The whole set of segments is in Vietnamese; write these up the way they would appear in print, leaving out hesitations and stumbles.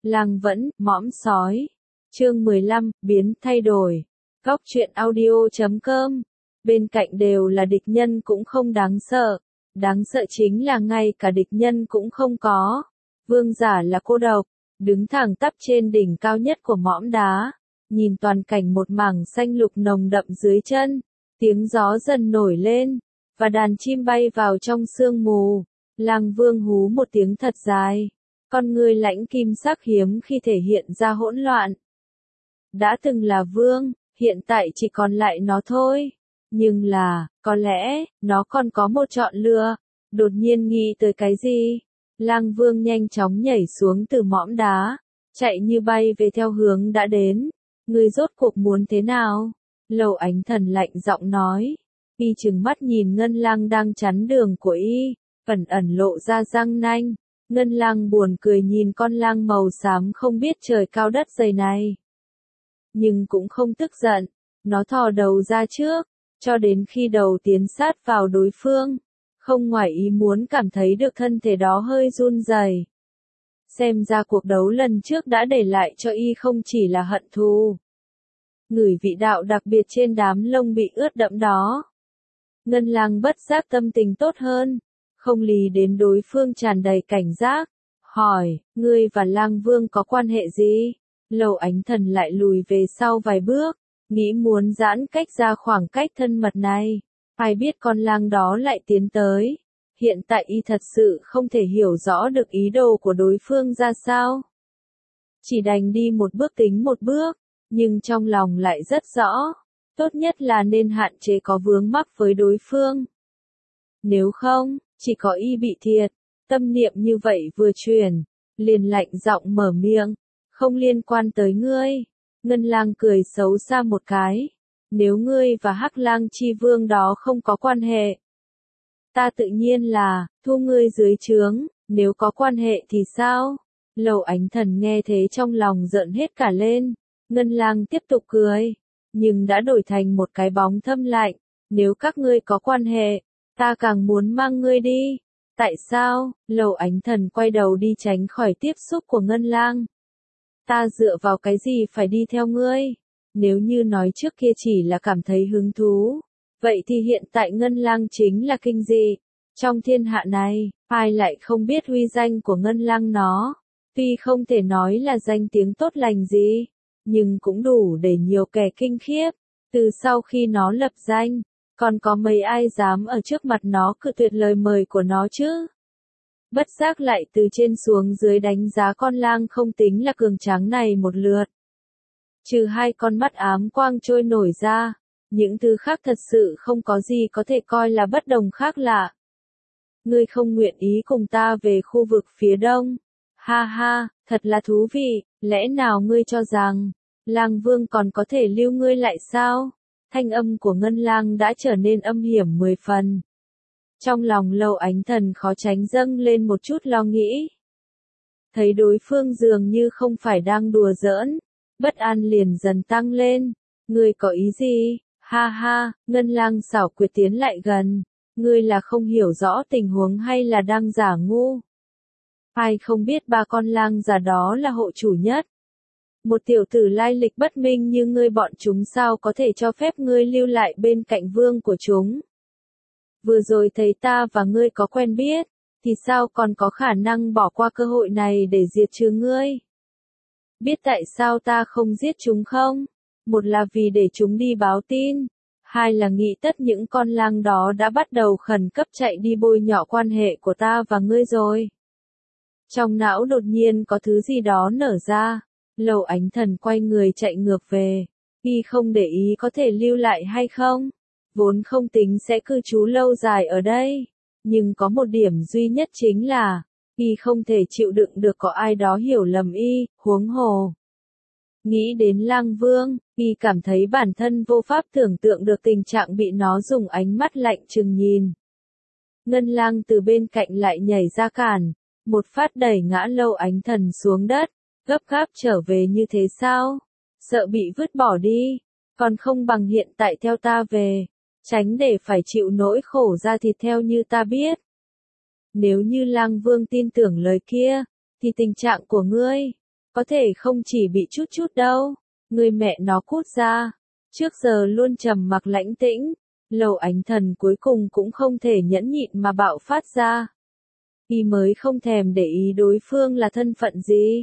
Lang vẫn, mõm sói. Chương 15, biến thay đổi. Góc truyện audio.com. Bên cạnh đều là địch nhân cũng không đáng sợ. Đáng sợ chính là ngay cả địch nhân cũng không có. Vương giả là cô độc, đứng thẳng tắp trên đỉnh cao nhất của mõm đá. Nhìn toàn cảnh một mảng xanh lục nồng đậm dưới chân. Tiếng gió dần nổi lên, và đàn chim bay vào trong sương mù. Lang Vương hú một tiếng thật dài. Con người lãnh kim sắc hiếm khi thể hiện ra hỗn loạn. Đã từng là vương, hiện tại chỉ còn lại nó thôi. Nhưng là, có lẽ, nó còn có một chọn lựa. Đột nhiên nghĩ tới cái gì? Lang Vương nhanh chóng nhảy xuống từ mõm đá, chạy như bay về theo hướng đã đến. Ngươi rốt cuộc muốn thế nào? Lầu Ánh Thần lạnh giọng nói. Y trừng mắt nhìn Ngân Lang đang chắn đường của y, ẩn ẩn lộ ra răng nanh. Ngân Lang buồn cười nhìn con lang màu xám không biết trời cao đất dày này. Nhưng cũng không tức giận, nó thò đầu ra trước, cho đến khi đầu tiến sát vào đối phương. Không ngoài ý muốn cảm thấy được thân thể đó hơi run rẩy. Xem ra cuộc đấu lần trước đã để lại cho y không chỉ là hận thù. Ngửi vị đạo đặc biệt trên đám lông bị ướt đẫm đó. Ngân Lang bất giác tâm tình tốt hơn, không lý đến đối phương tràn đầy cảnh giác. Hỏi, ngươi và Lang Vương có quan hệ gì? Lầu Ánh Thần lại lùi về sau vài bước, nghĩ muốn giãn cách ra khoảng cách thân mật này. Ai biết con lang đó lại tiến tới. Hiện tại y thật sự không thể hiểu rõ được ý đồ của đối phương ra sao. Chỉ đành đi một bước tính một bước, nhưng trong lòng lại rất rõ. Tốt nhất là nên hạn chế có vướng mắc với đối phương. Nếu không, chỉ có y bị thiệt. Tâm niệm như vậy vừa chuyển, liền lạnh giọng mở miệng. Không liên quan tới ngươi. Ngân Lang cười xấu xa một cái. Nếu ngươi và Hắc Lang Chi Vương đó không có quan hệ, ta tự nhiên là thu ngươi dưới trướng. Nếu có quan hệ thì sao? Lầu Ánh Thần nghe thế trong lòng giận hết cả lên. Ngân Lang tiếp tục cười, nhưng đã đổi thành một cái bóng thâm lạnh. Nếu các ngươi có quan hệ, ta càng muốn mang ngươi đi. Tại sao? Lầu Ánh Thần quay đầu đi tránh khỏi tiếp xúc của Ngân Lang. Ta dựa vào cái gì phải đi theo ngươi? Nếu như nói trước kia chỉ là cảm thấy hứng thú, vậy thì hiện tại Ngân Lang chính là kinh dị. Trong thiên hạ này, ai lại không biết uy danh của Ngân Lang nó? Tuy không thể nói là danh tiếng tốt lành gì, nhưng cũng đủ để nhiều kẻ kinh khiếp. Từ sau khi nó lập danh, còn có mấy ai dám ở trước mặt nó cự tuyệt lời mời của nó chứ? Bất giác lại từ trên xuống dưới đánh giá con lang không tính là cường tráng này một lượt. Trừ hai con mắt ám quang trôi nổi ra, những thứ khác thật sự không có gì có thể coi là bất đồng khác lạ. Ngươi không nguyện ý cùng ta về khu vực phía đông. Ha ha, thật là thú vị, lẽ nào ngươi cho rằng, Lang Vương còn có thể lưu ngươi lại sao? Thanh âm của Ngân Lang đã trở nên âm hiểm 10 phần. Trong lòng Lầu Ánh Thần khó tránh dâng lên một chút lo nghĩ. Thấy đối phương dường như không phải đang đùa giỡn, bất an liền dần tăng lên. Ngươi có ý gì? Ha ha, Ngân Lang xảo quyệt tiến lại gần. Ngươi là không hiểu rõ tình huống hay là đang giả ngu? Ai không biết ba con lang già đó là hộ chủ nhất. Một tiểu tử lai lịch bất minh như ngươi bọn chúng sao có thể cho phép ngươi lưu lại bên cạnh vương của chúng? Vừa rồi thấy ta và ngươi có quen biết, thì sao còn có khả năng bỏ qua cơ hội này để diệt trừ ngươi? Biết tại sao ta không giết chúng không? Một là vì để chúng đi báo tin, hai là nghĩ tất những con lang đó đã bắt đầu khẩn cấp chạy đi bôi nhọ quan hệ của ta và ngươi rồi. Trong não đột nhiên có thứ gì đó nở ra. Lầu Ánh Thần quay người chạy ngược về. Y không để ý có thể lưu lại hay không. Vốn không tính sẽ cư trú lâu dài ở đây. Nhưng có một điểm duy nhất chính là, y không thể chịu đựng được có ai đó hiểu lầm y, huống hồ. Nghĩ đến Lang Vương, y cảm thấy bản thân vô pháp tưởng tượng được tình trạng bị nó dùng ánh mắt lạnh chừng nhìn. Ngân Lang từ bên cạnh lại nhảy ra cản, một phát đẩy ngã Lầu Ánh Thần xuống đất. Gấp gáp trở về như thế sao? Sợ bị vứt bỏ đi, còn không bằng hiện tại theo ta về, tránh để phải chịu nỗi khổ ra thịt theo như ta biết. Nếu như Lang Vương tin tưởng lời kia, thì tình trạng của ngươi Có thể không chỉ bị chút chút đâu. Người mẹ nó cút ra. Trước giờ luôn trầm mặc lãnh tĩnh, Lầu Ánh Thần cuối cùng cũng không thể nhẫn nhịn mà bạo phát ra. Y mới không thèm để ý đối phương là thân phận gì.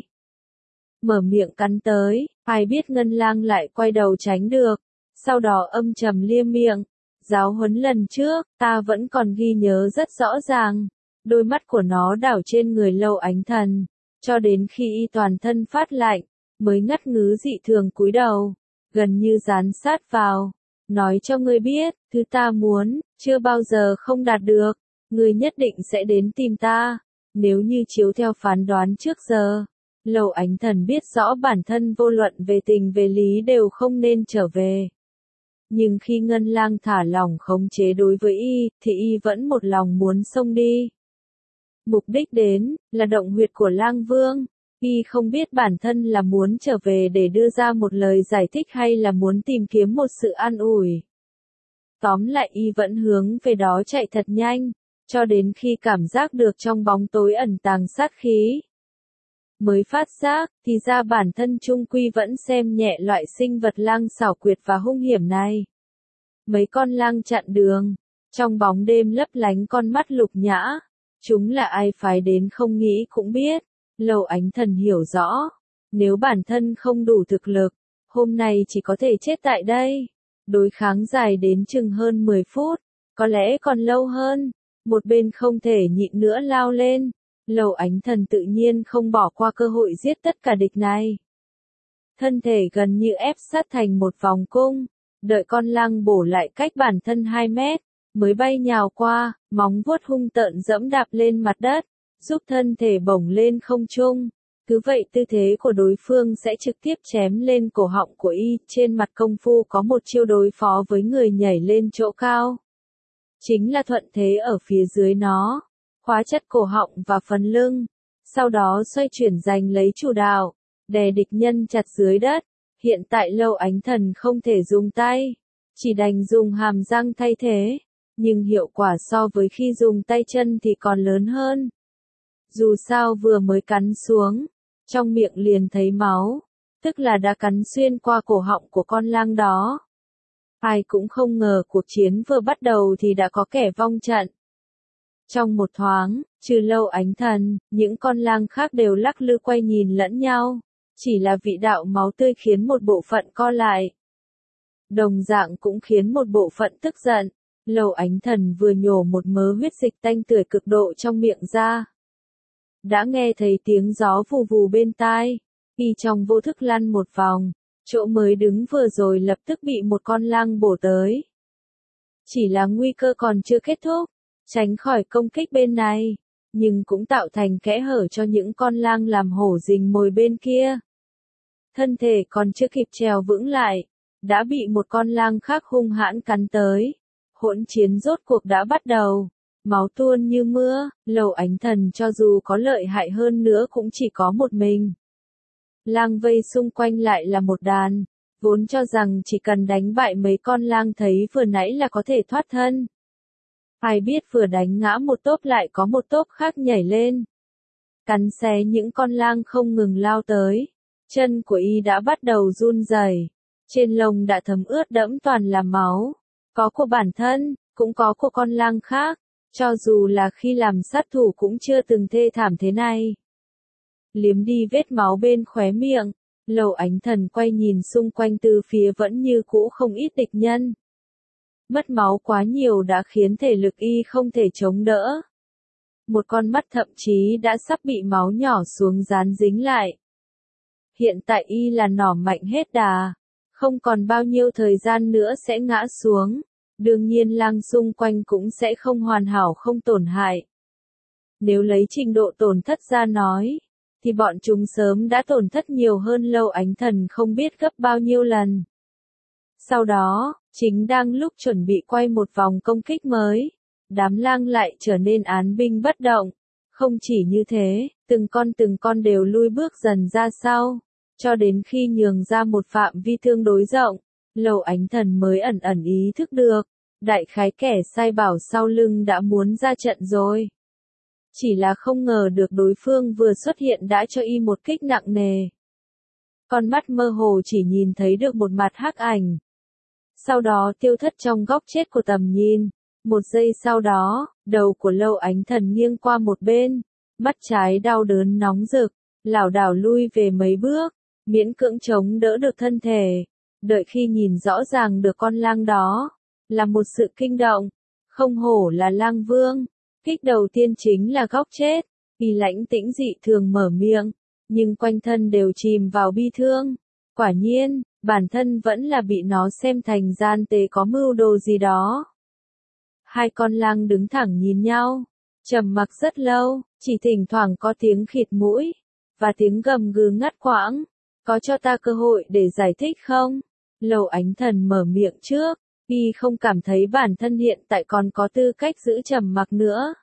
Mở miệng cắn tới, ai biết Ngân Lang lại quay đầu tránh được, sau đó âm trầm liêm miệng. Giáo huấn lần trước, ta vẫn còn ghi nhớ rất rõ ràng. Đôi mắt của nó đảo trên người Lầu Ánh Thần, cho đến khi y toàn thân phát lạnh, mới ngắt ngứ dị thường cúi đầu, gần như dán sát vào. Nói cho ngươi biết, thứ ta muốn, chưa bao giờ không đạt được, ngươi nhất định sẽ đến tìm ta. Nếu như chiếu theo phán đoán trước giờ, Lầu Ánh Thần biết rõ bản thân vô luận về tình về lý đều không nên trở về. Nhưng khi Ngân Lang thả lỏng khống chế đối với y, thì y vẫn một lòng muốn xông đi. Mục đích đến, là động huyệt của Lang Vương. Y không biết bản thân là muốn trở về để đưa ra một lời giải thích hay là muốn tìm kiếm một sự an ủi. Tóm lại y vẫn hướng về đó chạy thật nhanh, cho đến khi cảm giác được trong bóng tối ẩn tàng sát khí. Mới phát giác, thì ra bản thân trung quy vẫn xem nhẹ loại sinh vật lang xảo quyệt và hung hiểm này. Mấy con lang chặn đường, trong bóng đêm lấp lánh con mắt lục nhã. Chúng là ai phái đến không nghĩ cũng biết. Lầu Ánh Thần hiểu rõ, nếu bản thân không đủ thực lực, hôm nay chỉ có thể chết tại đây. Đối kháng dài đến chừng hơn 10 phút, có lẽ còn lâu hơn. Một bên không thể nhịn nữa lao lên. Lầu Ánh Thần tự nhiên không bỏ qua cơ hội giết tất cả địch này. Thân thể gần như ép sát thành một vòng cung, đợi con lang bổ lại cách bản thân 2 mét, mới bay nhào qua, móng vuốt hung tợn dẫm đạp lên mặt đất, giúp thân thể bổng lên không trung. Cứ vậy tư thế của đối phương sẽ trực tiếp chém lên cổ họng của y. Trên mặt công phu có một chiêu đối phó với người nhảy lên chỗ cao. Chính là thuận thế ở phía dưới nó, khóa chặt cổ họng và phần lưng, sau đó xoay chuyển giành lấy chủ đạo, đè địch nhân chặt dưới đất. Hiện tại Lầu Ánh Thần không thể dùng tay, chỉ đành dùng hàm răng thay thế, nhưng hiệu quả so với khi dùng tay chân thì còn lớn hơn. Dù sao vừa mới cắn xuống, trong miệng liền thấy máu, tức là đã cắn xuyên qua cổ họng của con lang đó. Ai cũng không ngờ cuộc chiến vừa bắt đầu thì đã có kẻ vong trận. Trong một thoáng, trừ Lầu Ánh Thần, những con lang khác đều lắc lư quay nhìn lẫn nhau, chỉ là vị đạo máu tươi khiến một bộ phận co lại. Đồng dạng cũng khiến một bộ phận tức giận. Lầu Ánh Thần vừa nhổ một mớ huyết dịch tanh tưởi cực độ trong miệng ra. Đã nghe thấy tiếng gió vù vù bên tai, y trong vô thức lăn một vòng, chỗ mới đứng vừa rồi lập tức bị một con lang bổ tới. Chỉ là nguy cơ còn chưa kết thúc, tránh khỏi công kích bên này, nhưng cũng tạo thành kẽ hở cho những con lang làm hổ rình mồi bên kia. Thân thể còn chưa kịp trèo vững lại, đã bị một con lang khác hung hãn cắn tới. Hỗn chiến rốt cuộc đã bắt đầu. Máu tuôn như mưa, Lầu Ánh Thần cho dù có lợi hại hơn nữa cũng chỉ có một mình. Lang vây xung quanh lại là một đàn, vốn cho rằng chỉ cần đánh bại mấy con lang thấy vừa nãy là có thể thoát thân. Ai biết vừa đánh ngã một tốp lại có một tốp khác nhảy lên. Cắn xé những con lang không ngừng lao tới. Chân của y đã bắt đầu run rẩy, trên lông đã thấm ướt đẫm toàn là máu. Có của bản thân, cũng có của con lang khác. Cho dù là khi làm sát thủ cũng chưa từng thê thảm thế này. Liếm đi vết máu bên khóe miệng, Lầu Ánh Thần quay nhìn xung quanh từ phía vẫn như cũ không ít địch nhân. Mất máu quá nhiều đã khiến thể lực y không thể chống đỡ. Một con mắt thậm chí đã sắp bị máu nhỏ xuống dán dính lại. Hiện tại y là nỏ mạnh hết đà, không còn bao nhiêu thời gian nữa sẽ ngã xuống. Đương nhiên lang xung quanh cũng sẽ không hoàn hảo không tổn hại. Nếu lấy trình độ tổn thất ra nói, thì bọn chúng sớm đã tổn thất nhiều hơn Lầu Ánh Thần không biết gấp bao nhiêu lần. Sau đó, chính đang lúc chuẩn bị quay một vòng công kích mới, đám lang lại trở nên án binh bất động. Không chỉ như thế, từng con đều lui bước dần ra sau, cho đến khi nhường ra một phạm vi tương đối rộng, Lầu Ánh Thần mới ẩn ẩn ý thức được. Đại khái kẻ sai bảo sau lưng đã muốn ra trận rồi. Chỉ là không ngờ được đối phương vừa xuất hiện đã cho y một kích nặng nề. con mắt mơ hồ chỉ nhìn thấy được một mặt hắc ảnh. Sau đó tiêu thất trong góc chết của tầm nhìn. Một giây sau đó, đầu của Lâu Ánh Thần nghiêng qua một bên, mắt trái đau đớn nóng rực, lảo đảo lui về mấy bước, miễn cưỡng chống đỡ được thân thể. Đợi khi nhìn rõ ràng được con lang đó, là một sự kinh động, không hổ là lang vương. Kích đầu tiên chính là góc chết, Y lãnh tĩnh dị thường mở miệng, nhưng quanh thân đều chìm vào bi thương. Quả nhiên, bản thân vẫn là bị nó xem thành gian tế có mưu đồ gì đó. Hai con lang đứng thẳng nhìn nhau, trầm mặc rất lâu, chỉ thỉnh thoảng có tiếng khịt mũi, và tiếng gầm gừ ngắt quãng. Có cho ta cơ hội để giải thích không? Lâu Ánh Thần mở miệng trước, Y không cảm thấy bản thân hiện tại còn có tư cách giữ trầm mặc nữa.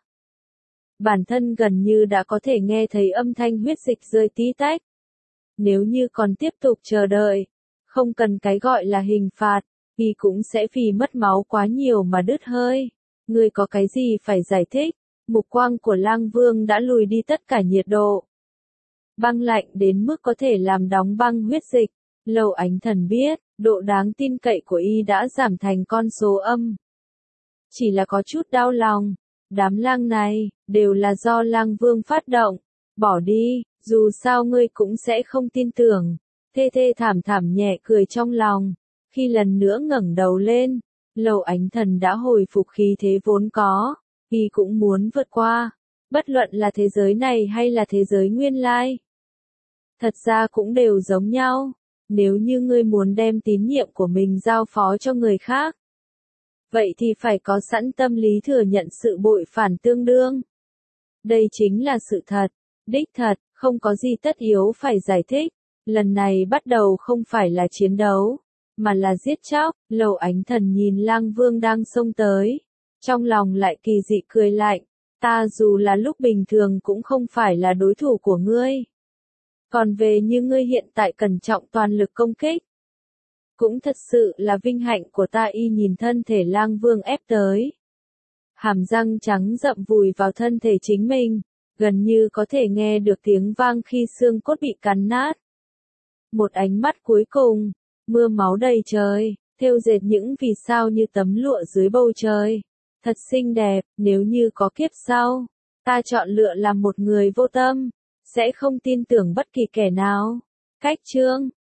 Bản thân gần như đã có thể nghe thấy âm thanh huyết dịch rơi tí tách. Nếu như còn tiếp tục chờ đợi, không cần cái gọi là hình phạt, Y cũng sẽ vì mất máu quá nhiều mà đứt hơi. Ngươi có cái gì phải giải thích? Mục quang của Lang Vương đã lùi đi tất cả nhiệt độ. Băng lạnh đến mức có thể làm đóng băng huyết dịch. Lâu Ánh Thần biết, độ đáng tin cậy của Y đã giảm thành con số âm. Chỉ là có chút đau lòng. Đám lang này, đều là do Lang Vương phát động. Bỏ đi, dù sao ngươi cũng sẽ không tin tưởng. Thê thê thảm thảm nhẹ cười trong lòng. Khi lần nữa ngẩng đầu lên, Lâu Ánh Thần đã hồi phục khí thế vốn có. Y cũng muốn vượt qua. Bất luận là thế giới này hay là thế giới nguyên lai. Thật ra cũng đều giống nhau. Nếu như ngươi muốn đem tín nhiệm của mình giao phó cho người khác, vậy thì phải có sẵn tâm lý thừa nhận sự bội phản tương đương. Đây chính là sự thật, đích thật, không có gì tất yếu phải giải thích. Lần này bắt đầu không phải là chiến đấu, mà là giết chóc. Lâu Ánh Thần nhìn Lang Vương đang xông tới, trong lòng lại kỳ dị cười lạnh. Ta dù là lúc bình thường cũng không phải là đối thủ của ngươi. Còn về như ngươi hiện tại cẩn trọng toàn lực công kích, cũng thật sự là vinh hạnh của ta. Y nhìn thân thể Lang Vương ép tới. Hàm răng trắng rậm vùi vào thân thể chính mình, gần như có thể nghe được tiếng vang khi xương cốt bị cắn nát. Một ánh mắt cuối cùng, mưa máu đầy trời, thêu dệt những vì sao như tấm lụa dưới bầu trời. Thật xinh đẹp, nếu như có kiếp sau, ta chọn lựa làm một người vô tâm, sẽ không tin tưởng bất kỳ kẻ nào. Cách chương